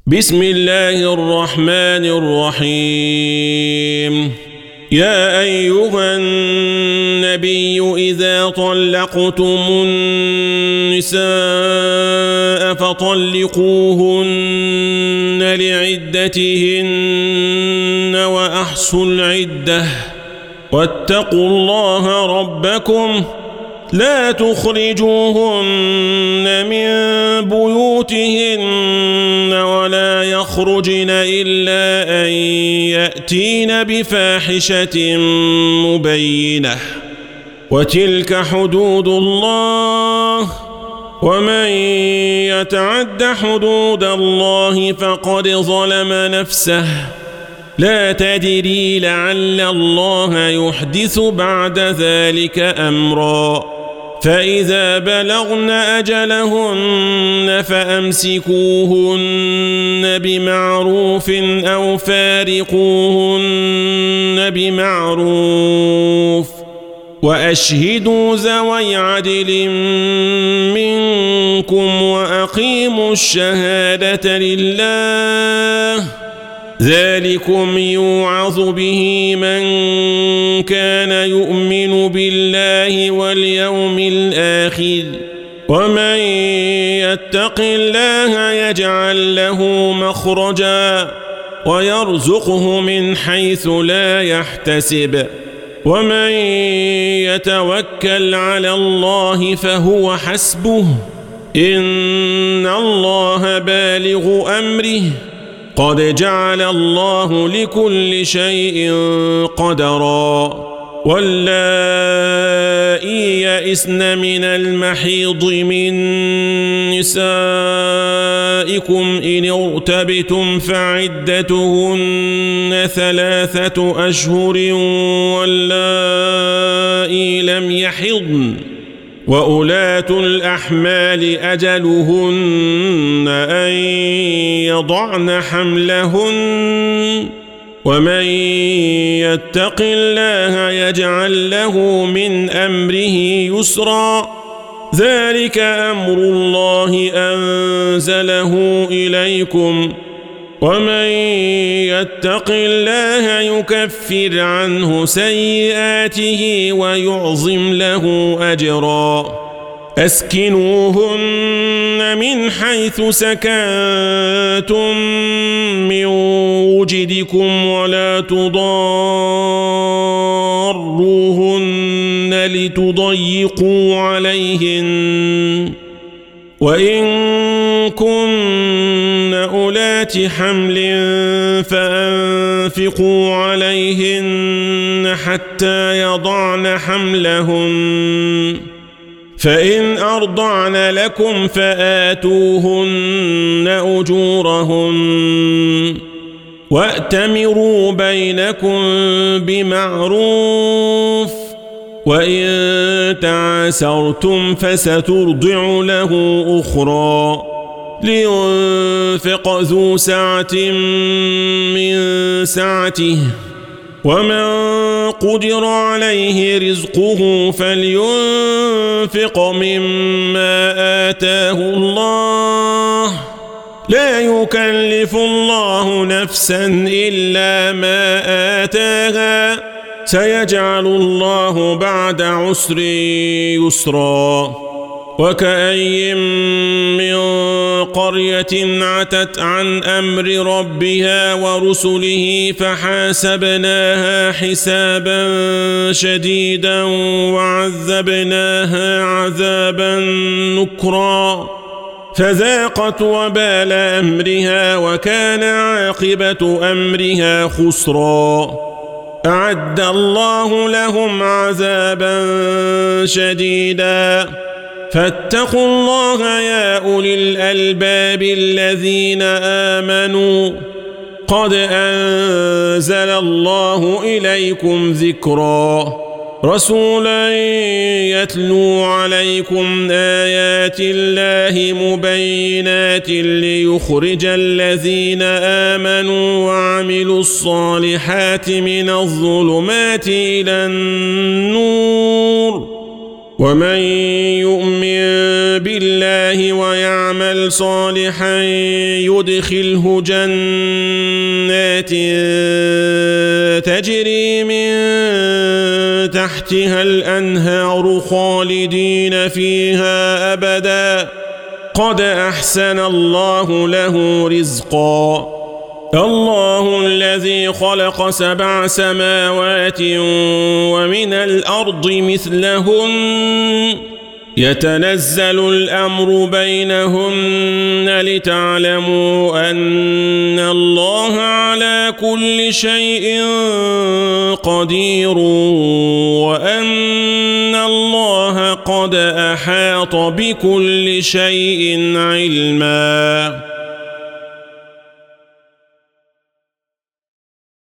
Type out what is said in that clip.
بسم الله الرحمن الرحيم يا أيها النبي إذا طلقتم النساء فطلقوهن لعدتهن وأحصوا العدة واتقوا الله ربكم لا تخرجوهن من بيوتهن ولا يخرجن إلا أن يأتين بفاحشة مبينة وتلك حدود الله ومن يتعد حدود الله فقد ظلم نفسه لا تدري لعل الله يحدث بعد ذلك أمرا فإذا بلغن أجلهن فأمسكوهن بمعروف أو فارقوهن بمعروف وأشهدوا ذوي عدل منكم وأقيموا الشهادة لله ذلكم يوعظ به من كان يؤمن بالله واليوم الآخر ومن يتق الله يجعل له مخرجا ويرزقه من حيث لا يحتسب ومن يتوكل على الله فهو حسبه إن الله بالغ أمره قد جعل الله لكل شيء قدرا واللائي يئسن من المحيض من نسائكم إن ارتبتم فعدتهن 3 أشهر واللائي لم يحضن وأولاة الأحمال أجلهن أن يضعن حملهن ومن يتق الله يجعل له من أمره يسرا ذلك أمر الله أنزله إليكم ومن يتق الله يكفر عنه سيئاته ويعظم له أجرا أسكنوهن من حيث سكنتم من وجدكم ولا تضاروهن لتضيقوا عليهن وإن كن أولات حمل فأنفقوا عليهن حتى يضعن حملهن فإن أرضعن لكم فآتوهن أجورهن وأتمروا بينكم بمعروف وإن تعاسرتم فسترضع له أخرى لينفق ذو سعة من سعته ومن قدر عليه رزقه فلينفق مما آتاه الله لا يكلف الله نفسا إلا ما آتاها سيجعل الله بعد عسر يسرا وكأي من قرية عتت عن أمر ربها ورسله فحاسبناها حسابا شديدا وعذبناها عذابا نكرا فذاقت وبال أمرها وكان عاقبة أمرها خسرا أعد الله لهم عذابا شديدا فاتقوا الله يا أولي الألباب الذين آمنوا قد أنزل الله إليكم ذكرا رسولا يتلو عليكم آيات الله مبينات ليخرج الذين آمنوا وعملوا الصالحات من الظلمات إلى النور ومن يؤمن بالله ويعمل صالحا يدخله جنات تجري من تحتها الأنهار خالدين فيها أبدا قد أحسن الله له رزقا الله الذي خلق 7 سماوات ومن الأرض مثلهن يتنزل الأمر بينهن لتعلموا أن الله على كل شيء قدير وأن الله قد أحاط بكل شيء علما